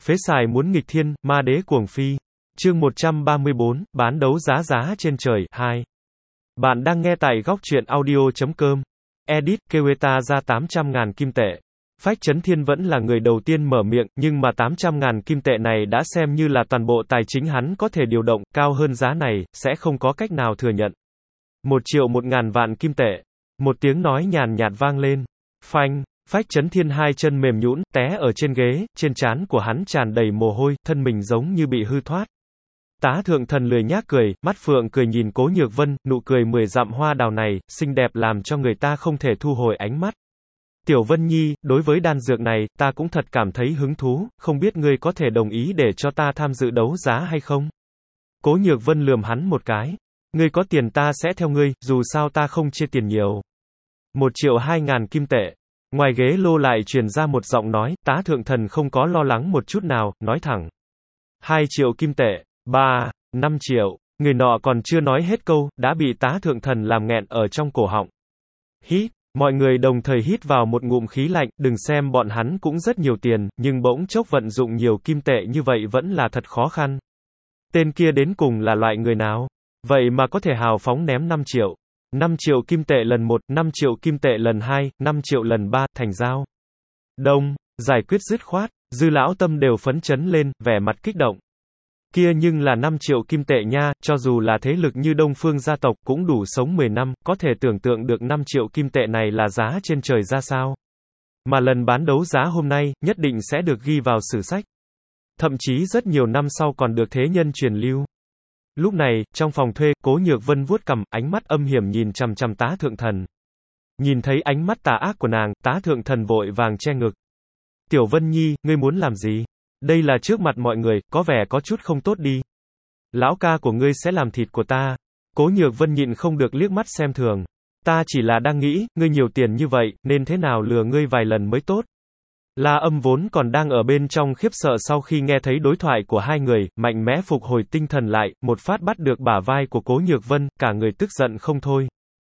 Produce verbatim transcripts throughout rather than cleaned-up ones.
Phế xài muốn nghịch thiên, ma đế cuồng phi. Chương một trăm ba mươi bốn, bán đấu giá giá trên trời, hai. Bạn đang nghe tại góc truyện audio chấm com. Edit, Keweta ra tám trăm ngàn kim tệ. Phách Chấn Thiên vẫn là người đầu tiên mở miệng, nhưng mà tám trăm ngàn kim tệ này đã xem như là toàn bộ tài chính hắn có thể điều động, cao hơn giá này, sẽ không có cách nào thừa nhận. Một triệu một ngàn vạn kim tệ. Một tiếng nói nhàn nhạt vang lên. Phanh. Phách Chấn Thiên hai chân mềm nhũn, té ở trên ghế, trên trán của hắn tràn đầy mồ hôi, thân mình giống như bị hư thoát. Tá Thượng Thần lười nhác cười, mắt phượng cười nhìn Cố Nhược Vân, nụ cười mười dặm hoa đào này, xinh đẹp làm cho người ta không thể thu hồi ánh mắt. Tiểu Vân Nhi, đối với đan dược này, ta cũng thật cảm thấy hứng thú, không biết ngươi có thể đồng ý để cho ta tham dự đấu giá hay không? Cố Nhược Vân lườm hắn một cái. Ngươi có tiền ta sẽ theo ngươi, dù sao ta không chia tiền nhiều. Một triệu hai ngàn kim tệ. Ngoài ghế lô lại truyền ra một giọng nói, Tá Thượng Thần không có lo lắng một chút nào, nói thẳng. Hai triệu kim tệ. Ba, năm triệu. Người nọ còn chưa nói hết câu, đã bị Tá Thượng Thần làm nghẹn ở trong cổ họng. Hít. Mọi người đồng thời hít vào một ngụm khí lạnh, đừng xem bọn hắn cũng rất nhiều tiền, nhưng bỗng chốc vận dụng nhiều kim tệ như vậy vẫn là thật khó khăn. Tên kia đến cùng là loại người nào? Vậy mà có thể hào phóng ném năm triệu. năm triệu kim tệ lần một, năm triệu kim tệ lần hai, năm triệu lần ba, thành giao. Đông, giải quyết dứt khoát, Dư lão tâm đều phấn chấn lên, vẻ mặt kích động. Kia nhưng là năm triệu kim tệ nha, cho dù là thế lực như Đông Phương gia tộc cũng đủ sống mười năm, có thể tưởng tượng được năm triệu kim tệ này là giá trên trời ra sao. Mà lần bán đấu giá hôm nay, nhất định sẽ được ghi vào sử sách. Thậm chí rất nhiều năm sau còn được thế nhân truyền lưu. Lúc này, trong phòng thuê, Cố Nhược Vân vuốt cằm, ánh mắt âm hiểm nhìn chằm chằm Tá Thượng Thần. Nhìn thấy ánh mắt tà ác của nàng, Tá Thượng Thần vội vàng che ngực. Tiểu Vân Nhi, ngươi muốn làm gì? Đây là trước mặt mọi người, có vẻ có chút không tốt đi. Lão ca của ngươi sẽ làm thịt của ta. Cố Nhược Vân nhịn không được liếc mắt xem thường. Ta chỉ là đang nghĩ, ngươi nhiều tiền như vậy, nên thế nào lừa ngươi vài lần mới tốt. La Âm vốn còn đang ở bên trong khiếp sợ sau khi nghe thấy đối thoại của hai người, mạnh mẽ phục hồi tinh thần lại, một phát bắt được bả vai của Cố Nhược Vân, cả người tức giận không thôi.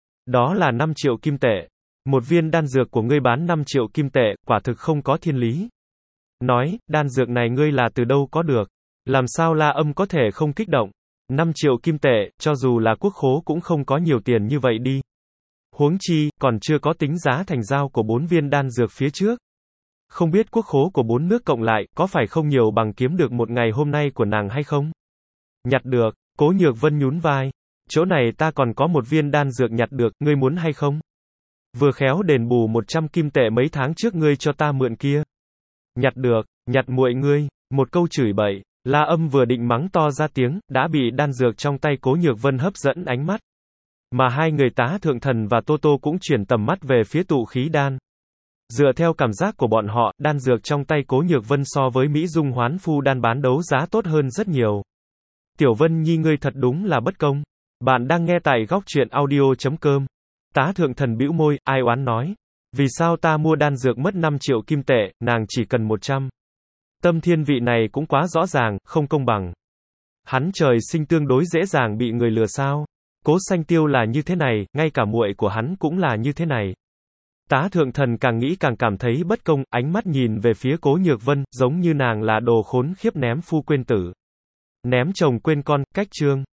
Đó là năm triệu kim tệ. Một viên đan dược của ngươi bán năm triệu kim tệ, quả thực không có thiên lý. Nói, đan dược này ngươi là từ đâu có được? Làm sao La Âm có thể không kích động? năm triệu kim tệ, cho dù là quốc khố cũng không có nhiều tiền như vậy đi. Huống chi, còn chưa có tính giá thành giao của bốn viên đan dược phía trước. Không biết quốc khố của bốn nước cộng lại, có phải không nhiều bằng kiếm được một ngày hôm nay của nàng hay không? Nhặt được, Cố Nhược Vân nhún vai. Chỗ này ta còn có một viên đan dược nhặt được, ngươi muốn hay không? Vừa khéo đền bù một trăm kim tệ mấy tháng trước ngươi cho ta mượn kia. Nhặt được, nhặt muội ngươi. Một câu chửi bậy. La Âm vừa định mắng to ra tiếng, đã bị đan dược trong tay Cố Nhược Vân hấp dẫn ánh mắt. Mà hai người Tá Thượng Thần và Tô Tô cũng chuyển tầm mắt về phía tụ khí đan. Dựa theo cảm giác của bọn họ, đan dược trong tay Cố Nhược Vân so với Mỹ Dung Hoán Phu đan bán đấu giá tốt hơn rất nhiều. Tiểu Vân Nhi ngươi thật đúng là bất công. Bạn đang nghe tại góc truyện audio chấm com. Tá Thượng Thần bĩu môi, ai oán nói. Vì sao ta mua đan dược mất năm triệu kim tệ, nàng chỉ cần một trăm. Tâm thiên vị này cũng quá rõ ràng, không công bằng. Hắn trời sinh tương đối dễ dàng bị người lừa sao. Cố Sanh Tiêu là như thế này, ngay cả muội của hắn cũng là như thế này. Tá Thượng Thần càng nghĩ càng cảm thấy bất công, ánh mắt nhìn về phía Cố Nhược Vân, giống như nàng là đồ khốn khiếp ném phu quên tử. Ném chồng quên con, cách chương.